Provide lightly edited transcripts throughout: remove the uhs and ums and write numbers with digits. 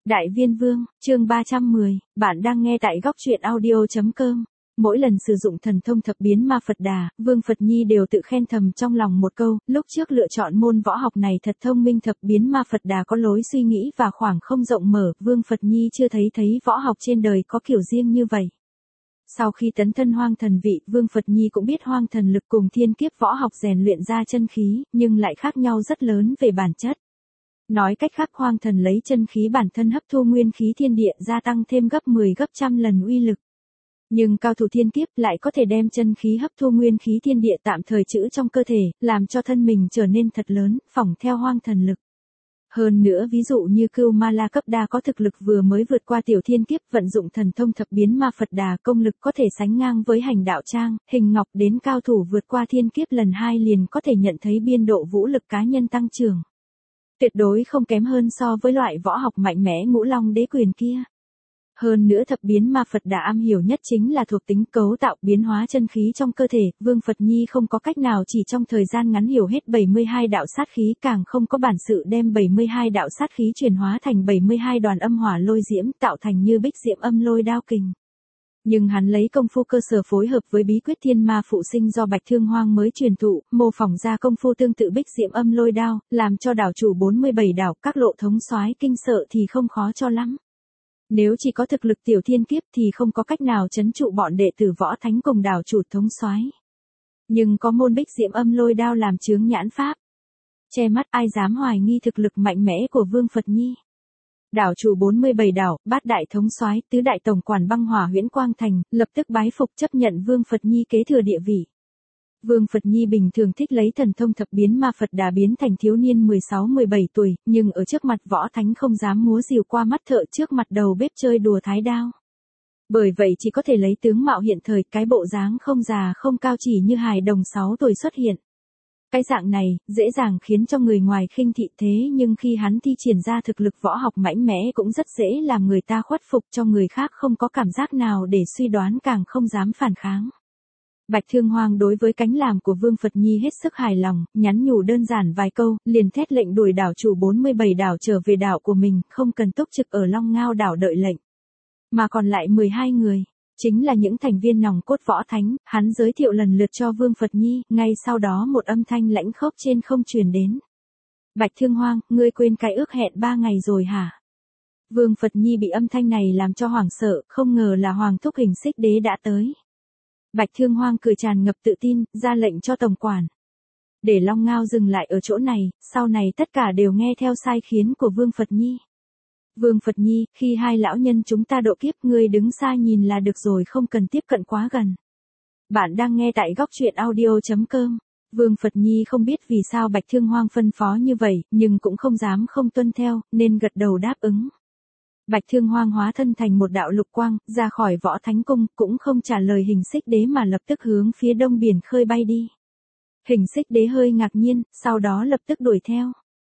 Đại Viên Vương, chương 310, bạn đang nghe tại góc truyện audio.com. Mỗi lần sử dụng thần thông thập biến ma Phật Đà, Vương Phật Nhi đều tự khen thầm trong lòng một câu, lúc trước lựa chọn môn võ học này thật thông minh. Thập biến ma Phật Đà có lối suy nghĩ và khoảng không rộng mở, Vương Phật Nhi chưa thấy võ học trên đời có kiểu riêng như vậy. Sau khi tấn thân hoang thần vị, Vương Phật Nhi cũng biết hoang thần lực cùng thiên kiếp võ học rèn luyện ra chân khí, nhưng lại khác nhau rất lớn về bản chất. Nói cách khác, hoang thần lấy chân khí bản thân hấp thu nguyên khí thiên địa, gia tăng thêm gấp 10 gấp trăm lần uy lực. Nhưng cao thủ thiên kiếp lại có thể đem chân khí hấp thu nguyên khí thiên địa tạm thời trữ trong cơ thể, làm cho thân mình trở nên thật lớn, phỏng theo hoang thần lực. Hơn nữa, ví dụ như Cưu Ma La cấp đa có thực lực vừa mới vượt qua tiểu thiên kiếp, vận dụng thần thông thập biến ma Phật Đà, công lực có thể sánh ngang với Hành Đạo Trang, Hình Ngọc, đến cao thủ vượt qua thiên kiếp lần 2 liền có thể nhận thấy biên độ vũ lực cá nhân tăng trưởng. Tuyệt đối không kém hơn so với loại võ học mạnh mẽ Ngũ Long Đế Quyền kia. Hơn nữa, thập biến ma Phật Đà am hiểu nhất chính là thuộc tính cấu tạo biến hóa chân khí trong cơ thể. Vương Phật Nhi không có cách nào chỉ trong thời gian ngắn hiểu hết 72 đạo sát khí, càng không có bản sự đem 72 đạo sát khí chuyển hóa thành 72 đoàn âm hỏa lôi diễm, tạo thành như bích diễm âm lôi đao kình. Nhưng hắn lấy công phu cơ sở phối hợp với bí quyết thiên ma phụ sinh do Bạch Thương Hoang mới truyền thụ, mô phỏng ra công phu tương tự bích diễm âm lôi đao, làm cho đảo chủ 47 đảo các lộ thống soái kinh sợ thì không khó cho lắm. Nếu chỉ có thực lực tiểu thiên kiếp thì không có cách nào trấn trụ bọn đệ tử võ thánh cùng đảo chủ thống soái. Nhưng có môn bích diễm âm lôi đao làm chướng nhãn pháp, che mắt ai dám hoài nghi thực lực mạnh mẽ của Vương Phật Nhi. Đảo chủ 47 đảo, bát đại thống soái, tứ đại tổng quản băng hỏa Huyễn Quang Thành, lập tức bái phục chấp nhận Vương Phật Nhi kế thừa địa vị. Vương Phật Nhi bình thường thích lấy thần thông thập biến ma Phật Đà biến thành thiếu niên 16-17 tuổi, nhưng ở trước mặt võ thánh không dám múa rìu qua mắt thợ, trước mặt đầu bếp chơi đùa thái đao. Bởi vậy chỉ có thể lấy tướng mạo hiện thời, cái bộ dáng không già không cao chỉ như hài đồng 6 tuổi xuất hiện. Cái dạng này, dễ dàng khiến cho người ngoài khinh thị, thế nhưng khi hắn thi triển ra thực lực võ học mạnh mẽ cũng rất dễ làm người ta khuất phục, cho người khác không có cảm giác nào để suy đoán, càng không dám phản kháng. Bạch Thương Hoang đối với cánh làm của Vương Phật Nhi hết sức hài lòng, nhắn nhủ đơn giản vài câu, liền thét lệnh đuổi đảo chủ 47 đảo trở về đảo của mình, không cần túc trực ở Long Ngao đảo đợi lệnh. Mà còn lại 12 người, chính là những thành viên nòng cốt võ thánh, hắn giới thiệu lần lượt cho Vương Phật Nhi, ngay sau đó một âm thanh lãnh khốc trên không truyền đến. Bạch Thương Hoang, ngươi quên cái ước hẹn 3 ngày rồi hả? Vương Phật Nhi bị âm thanh này làm cho hoảng sợ, không ngờ là Hoàng thúc Hình Xích Đế đã tới. Bạch Thương Hoang cười tràn ngập tự tin, ra lệnh cho tổng quản. Để Long Ngao dừng lại ở chỗ này, sau này tất cả đều nghe theo sai khiến của Vương Phật Nhi. Vương Phật Nhi, khi hai lão nhân chúng ta độ kiếp, ngươi đứng xa nhìn là được rồi, không cần tiếp cận quá gần. Bạn đang nghe tại góc truyện audio.com. Vương Phật Nhi không biết vì sao Bạch Thương Hoang phân phó như vậy, nhưng cũng không dám không tuân theo, nên gật đầu đáp ứng. Bạch Thương Hoang hóa thân thành một đạo lục quang, ra khỏi võ thánh cung, cũng không trả lời Hình Xích Đế mà lập tức hướng phía đông biển khơi bay đi. Hình Xích Đế hơi ngạc nhiên, sau đó lập tức đuổi theo.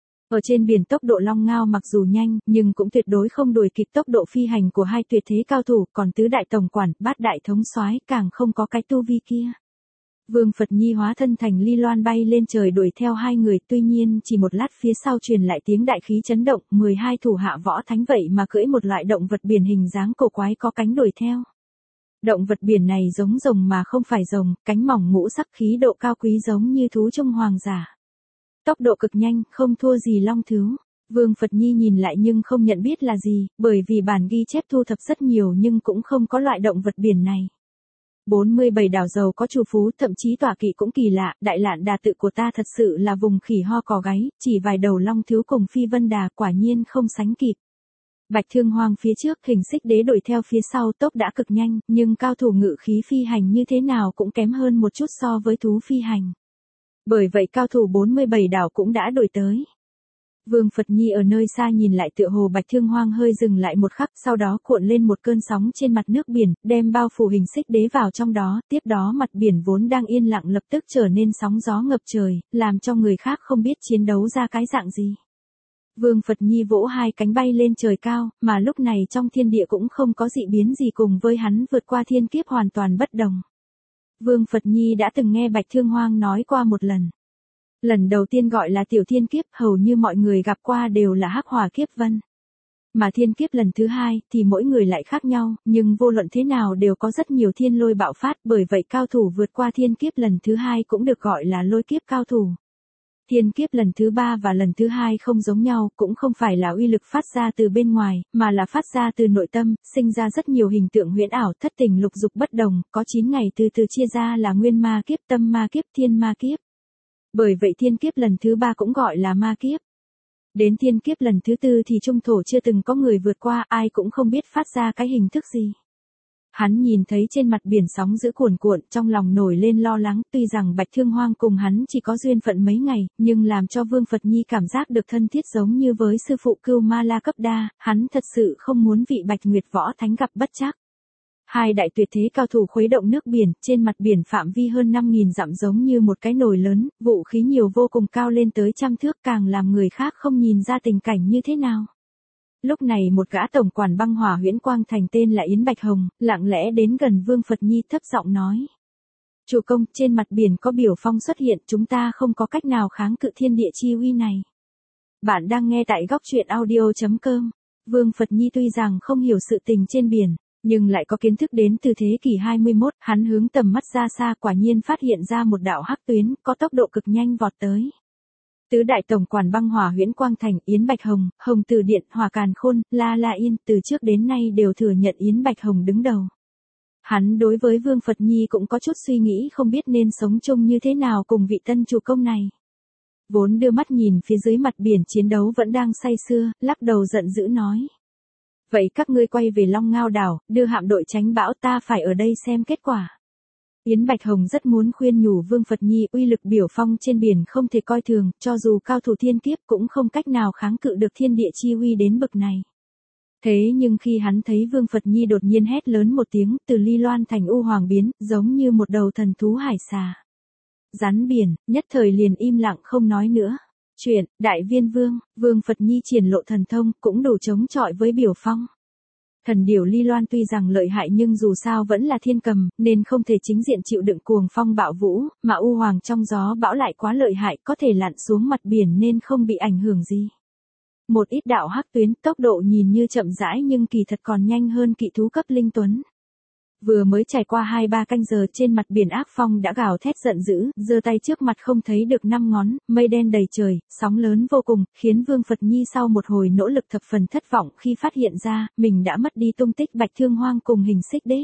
Ở trên biển tốc độ Long Ngao mặc dù nhanh, nhưng cũng tuyệt đối không đuổi kịp tốc độ phi hành của hai tuyệt thế cao thủ, còn tứ đại tổng quản, bát đại thống soái càng không có cái tu vi kia. Vương Phật Nhi hóa thân thành ly loan bay lên trời đuổi theo hai người, tuy nhiên chỉ một lát phía sau truyền lại tiếng đại khí chấn động, 12 thủ hạ võ thánh vậy mà cưỡi một loại động vật biển hình dáng cổ quái có cánh đuổi theo. Động vật biển này giống rồng mà không phải rồng, cánh mỏng ngũ sắc, khí độ cao quý giống như thú trung hoàng giả. Tốc độ cực nhanh, không thua gì long thứu. Vương Phật Nhi nhìn lại nhưng không nhận biết là gì, bởi vì bản ghi chép thu thập rất nhiều nhưng cũng không có loại động vật biển này. 47 đảo giàu có chủ phú, thậm chí tọa kỵ cũng kỳ lạ, Đại Lạn Đà tự của ta thật sự là vùng khỉ ho cò gáy, chỉ vài đầu long thứu cùng Phi Vân Đà quả nhiên không sánh kịp. Bạch Thương Hoang phía trước, Hình Xích Đế đuổi theo phía sau, tốc đã cực nhanh, nhưng cao thủ ngự khí phi hành như thế nào cũng kém hơn một chút so với thú phi hành. Bởi vậy cao thủ 47 đảo cũng đã đuổi tới. Vương Phật Nhi ở nơi xa nhìn lại tựa hồ Bạch Thương Hoang hơi dừng lại một khắc, sau đó cuộn lên một cơn sóng trên mặt nước biển, đem bao phủ Hình Xích Đế vào trong đó, tiếp đó mặt biển vốn đang yên lặng lập tức trở nên sóng gió ngập trời, làm cho người khác không biết chiến đấu ra cái dạng gì. Vương Phật Nhi vỗ hai cánh bay lên trời cao, mà lúc này trong thiên địa cũng không có dị biến gì, cùng với hắn vượt qua thiên kiếp hoàn toàn bất đồng. Vương Phật Nhi đã từng nghe Bạch Thương Hoang nói qua một lần. Lần đầu tiên gọi là tiểu thiên kiếp, hầu như mọi người gặp qua đều là hắc hỏa kiếp vân. Mà thiên kiếp lần thứ hai thì mỗi người lại khác nhau, nhưng vô luận thế nào đều có rất nhiều thiên lôi bạo phát, bởi vậy cao thủ vượt qua thiên kiếp lần thứ hai cũng được gọi là lôi kiếp cao thủ. Thiên kiếp lần thứ ba và lần thứ hai không giống nhau, cũng không phải là uy lực phát ra từ bên ngoài, mà là phát ra từ nội tâm, sinh ra rất nhiều hình tượng huyễn ảo, thất tình lục dục bất đồng, có 9 ngày từ từ chia ra là nguyên ma kiếp, tâm ma kiếp, thiên ma kiếp. Bởi vậy thiên kiếp lần thứ ba cũng gọi là ma kiếp. Đến thiên kiếp lần thứ tư thì trung thổ chưa từng có người vượt qua, ai cũng không biết phát ra cái hình thức gì. Hắn nhìn thấy trên mặt biển sóng dữ cuồn cuộn, trong lòng nổi lên lo lắng, tuy rằng Bạch Thương Hoang cùng hắn chỉ có duyên phận mấy ngày, nhưng làm cho Vương Phật Nhi cảm giác được thân thiết giống như với sư phụ Cưu Ma La Cấp Đa, hắn thật sự không muốn vị Bạch Nguyệt Võ Thánh gặp bất trắc. Hai đại tuyệt thế cao thủ khuấy động nước biển, trên mặt biển phạm vi hơn 5.000 dặm giống như một cái nồi lớn, vũ khí nhiều vô cùng cao lên tới 100 thước, càng làm người khác không nhìn ra tình cảnh như thế nào. Lúc này một gã tổng quản băng hỏa huyễn quang thành tên là Yến Bạch Hồng, lặng lẽ đến gần Vương Phật Nhi thấp giọng nói. Chủ công, trên mặt biển có biểu phong xuất hiện, chúng ta không có cách nào kháng cự thiên địa chi uy này. Bạn đang nghe tại góc truyện audio.com. Vương Phật Nhi tuy rằng không hiểu sự tình trên biển, nhưng lại có kiến thức đến từ thế kỷ 21, hắn hướng tầm mắt ra xa quả nhiên phát hiện ra một đạo hắc tuyến, có tốc độ cực nhanh vọt tới. Tứ đại tổng quản băng hỏa huyễn quang thành, Yến Bạch Hồng, Hồng Từ Điện, Hỏa Càn Khôn, La La Yên, từ trước đến nay đều thừa nhận Yến Bạch Hồng đứng đầu. Hắn đối với Vương Phật Nhi cũng có chút suy nghĩ không biết nên sống chung như thế nào cùng vị tân chủ công này. Vốn đưa mắt nhìn phía dưới mặt biển chiến đấu vẫn đang say sưa, lắc đầu giận dữ nói. Vậy các ngươi quay về Long Ngao đảo, đưa hạm đội tránh bão, ta phải ở đây xem kết quả. Yến Bạch Hồng rất muốn khuyên nhủ Vương Phật Nhi, uy lực biểu phong trên biển không thể coi thường, cho dù cao thủ thiên kiếp cũng không cách nào kháng cự được thiên địa chi uy đến bậc này. Thế nhưng khi hắn thấy Vương Phật Nhi đột nhiên hét lớn một tiếng, từ ly loan thành u hoàng biến, giống như một đầu thần thú hải xà. Rắn biển, nhất thời liền im lặng không nói nữa. Chuyện, Đại Viên Vương, Vương Phật Nhi triển lộ thần thông, cũng đủ chống chọi với biểu phong. Thần điểu ly loan tuy rằng lợi hại nhưng dù sao vẫn là thiên cầm, nên không thể chính diện chịu đựng cuồng phong bạo vũ, mà u hoàng trong gió bão lại quá lợi hại, có thể lặn xuống mặt biển nên không bị ảnh hưởng gì. Một ít đạo hắc tuyến, tốc độ nhìn như chậm rãi nhưng kỳ thật còn nhanh hơn kỵ thú cấp linh tuấn. Vừa mới trải qua 2-3 canh giờ trên mặt biển ác phong đã gào thét giận dữ, giơ tay trước mặt không thấy được 5 ngón, mây đen đầy trời, sóng lớn vô cùng, khiến Vương Phật Nhi sau một hồi nỗ lực thập phần thất vọng khi phát hiện ra, mình đã mất đi tung tích Bạch Thương Hoang cùng Hình Xích Đế.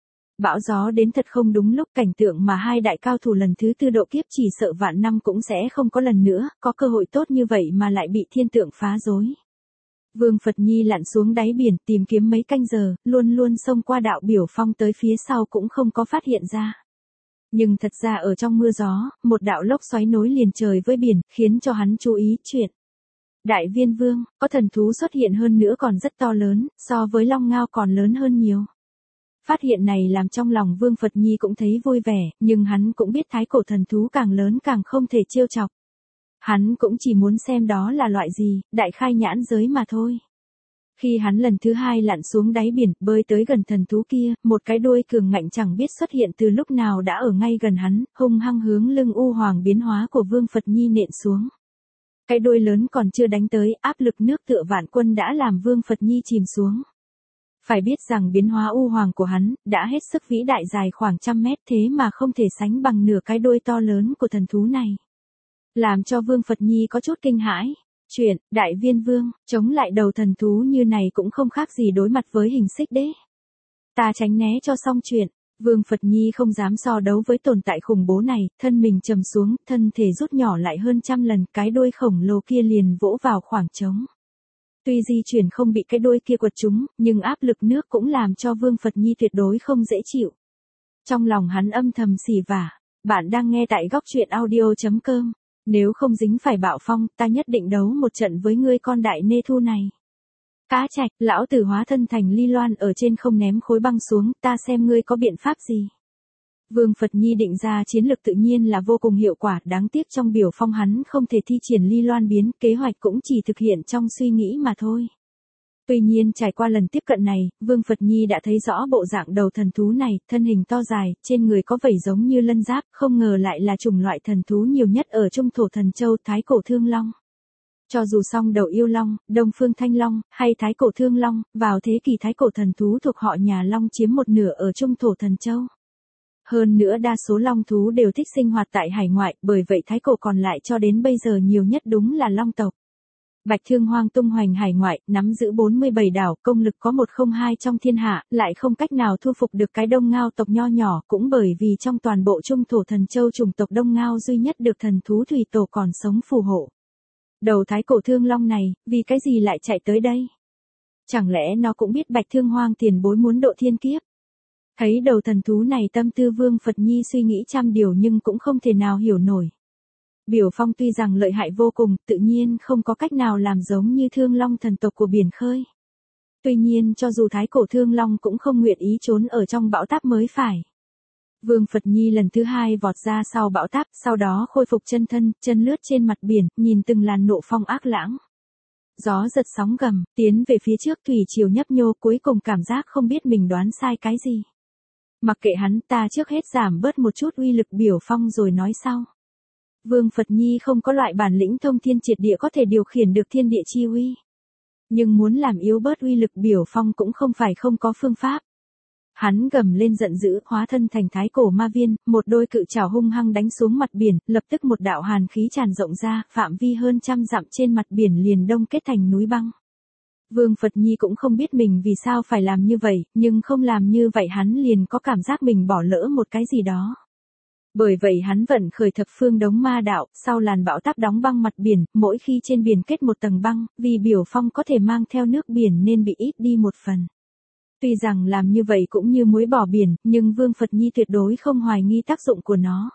Bão gió đến thật không đúng lúc, cảnh tượng mà hai đại cao thủ lần thứ tư độ kiếp chỉ sợ vạn năm cũng sẽ không có lần nữa, có cơ hội tốt như vậy mà lại bị thiên tượng phá rối. Vương Phật Nhi lặn xuống đáy biển tìm kiếm mấy canh giờ, luôn luôn xông qua đạo biểu phong tới phía sau cũng không có phát hiện ra. Nhưng thật ra ở trong mưa gió, một đạo lốc xoáy nối liền trời với biển, khiến cho hắn chú ý chuyện. Đại Viên Vương, có thần thú xuất hiện hơn nữa còn rất to lớn, so với Long Ngao còn lớn hơn nhiều. Phát hiện này làm trong lòng Vương Phật Nhi cũng thấy vui vẻ, nhưng hắn cũng biết thái cổ thần thú càng lớn càng không thể trêu chọc. Hắn cũng chỉ muốn xem đó là loại gì, đại khai nhãn giới mà thôi. Khi hắn lần thứ hai lặn xuống đáy biển, bơi tới gần thần thú kia, một cái đuôi cường ngạnh chẳng biết xuất hiện từ lúc nào đã ở ngay gần hắn, hung hăng hướng lưng u hoàng biến hóa của Vương Phật Nhi nện xuống. Cái đuôi lớn còn chưa đánh tới, áp lực nước tựa vạn quân đã làm Vương Phật Nhi chìm xuống. Phải biết rằng biến hóa u hoàng của hắn, đã hết sức vĩ đại dài khoảng 100 mét thế mà không thể sánh bằng nửa cái đuôi to lớn của thần thú này. Làm cho Vương Phật Nhi có chút kinh hãi. Chuyện, Đại Viên Vương, chống lại đầu thần thú như này cũng không khác gì đối mặt với Hình Xích Đế. Ta tránh né cho xong chuyện. Vương Phật Nhi không dám so đấu với tồn tại khủng bố này, thân mình trầm xuống, thân thể rút nhỏ lại hơn 100 lần, cái đuôi khổng lồ kia liền vỗ vào khoảng trống. Tuy di chuyển không bị cái đuôi kia quật trúng, nhưng áp lực nước cũng làm cho Vương Phật Nhi tuyệt đối không dễ chịu. Trong lòng hắn âm thầm xì vả. Bạn đang nghe tại góc truyện audio.com. Nếu không dính phải bạo phong, ta nhất định đấu một trận với ngươi con đại nê thu này. Cá Trạch, lão tử hóa thân thành ly loan ở trên không ném khối băng xuống, ta xem ngươi có biện pháp gì. Vương Phật Nhi định ra chiến lược tự nhiên là vô cùng hiệu quả, đáng tiếc trong biểu phong hắn không thể thi triển ly loan biến, kế hoạch cũng chỉ thực hiện trong suy nghĩ mà thôi. Tuy nhiên trải qua lần tiếp cận này, Vương Phật Nhi đã thấy rõ bộ dạng đầu thần thú này, thân hình to dài, trên người có vảy giống như lân giáp, không ngờ lại là chủng loại thần thú nhiều nhất ở trung thổ thần châu Thái Cổ Thương Long. Cho dù song đầu yêu long, Đông Phương Thanh Long, hay Thái Cổ Thương Long, vào thế kỷ Thái Cổ thần thú thuộc họ nhà Long chiếm một nửa ở Trung Thổ Thần Châu. Hơn nữa đa số long thú đều thích sinh hoạt tại hải ngoại, bởi vậy Thái Cổ còn lại cho đến bây giờ nhiều nhất đúng là long tộc. Bạch Thương Hoang tung hoành hải ngoại, nắm giữ 47 đảo, công lực có 102 trong thiên hạ, lại không cách nào thu phục được cái Đông Ngao tộc nho nhỏ, cũng bởi vì trong toàn bộ Trung Thổ Thần Châu chủng tộc Đông Ngao duy nhất được thần thú thủy tổ còn sống phù hộ. Đầu Thái Cổ Thương Long này, vì cái gì lại chạy tới đây? Chẳng lẽ nó cũng biết Bạch Thương Hoang tiền bối muốn độ thiên kiếp? Thấy đầu thần thú này, tâm tư Vương Phật Nhi suy nghĩ trăm điều nhưng cũng không thể nào hiểu nổi. Biểu Phong tuy rằng lợi hại vô cùng, tự nhiên không có cách nào làm giống như Thương Long thần tộc của biển khơi. Tuy nhiên cho dù Thái Cổ Thương Long cũng không nguyện ý trốn ở trong bão táp mới phải. Vương Phật Nhi lần thứ hai vọt ra sau bão táp, sau đó khôi phục chân thân, chân lướt trên mặt biển, nhìn từng làn nộ phong ác lãng. Gió giật sóng gầm, tiến về phía trước, thủy triều nhấp nhô, cuối cùng cảm giác không biết mình đoán sai cái gì. Mặc kệ hắn, ta trước hết giảm bớt một chút uy lực Biểu Phong rồi nói sau. Vương Phật Nhi không có loại bản lĩnh thông thiên triệt địa có thể điều khiển được thiên địa chi uy. Nhưng muốn làm yếu bớt uy lực Biểu Phong cũng không phải không có phương pháp. Hắn gầm lên giận dữ, hóa thân thành Thái Cổ Ma Viên, một đôi cự trảo hung hăng đánh xuống mặt biển, lập tức một đạo hàn khí tràn rộng ra, phạm vi hơn 100 dặm trên mặt biển liền đông kết thành núi băng. Vương Phật Nhi cũng không biết mình vì sao phải làm như vậy, nhưng không làm như vậy hắn liền có cảm giác mình bỏ lỡ một cái gì đó. Bởi vậy hắn vận khởi thập phương đống ma đạo, sau làn bão táp đóng băng mặt biển, mỗi khi trên biển kết một tầng băng, vì Biểu Phong có thể mang theo nước biển nên bị ít đi một phần. Tuy rằng làm như vậy cũng như muối bỏ biển, nhưng Vương Phật Nhi tuyệt đối không hoài nghi tác dụng của nó.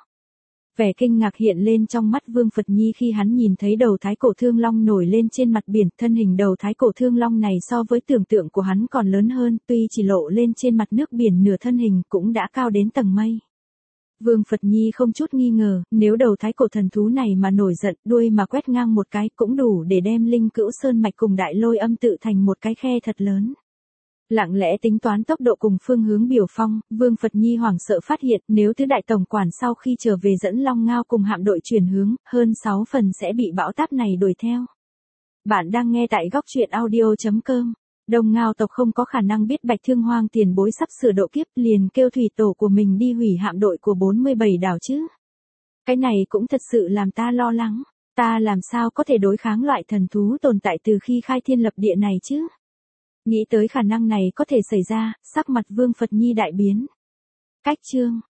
Vẻ kinh ngạc hiện lên trong mắt Vương Phật Nhi khi hắn nhìn thấy đầu Thái Cổ Thương Long nổi lên trên mặt biển, thân hình đầu Thái Cổ Thương Long này so với tưởng tượng của hắn còn lớn hơn, tuy chỉ lộ lên trên mặt nước biển nửa thân hình cũng đã cao đến tầng mây. Vương Phật Nhi không chút nghi ngờ, nếu đầu Thái Cổ thần thú này mà nổi giận, đuôi mà quét ngang một cái cũng đủ để đem Linh Cữu Sơn mạch cùng Đại Lôi Âm tự thành một cái khe thật lớn. Lặng lẽ tính toán tốc độ cùng phương hướng Biểu Phong, Vương Phật Nhi hoảng sợ phát hiện nếu thứ đại tổng quản sau khi trở về dẫn Long Ngao cùng hạm đội chuyển hướng, hơn 6 phần sẽ bị bão táp này đuổi theo. Bạn đang nghe tại góc truyện audio.com. Đông Ngao tộc không có khả năng biết Bạch Thương Hoang tiền bối sắp sửa độ kiếp, liền kêu thủy tổ của mình đi hủy hạm đội của 47 đảo chứ. Cái này cũng thật sự làm ta lo lắng, ta làm sao có thể đối kháng loại thần thú tồn tại từ khi khai thiên lập địa này chứ. Nghĩ tới khả năng này có thể xảy ra, sắc mặt Vương Phật Nhi đại biến. Cách chương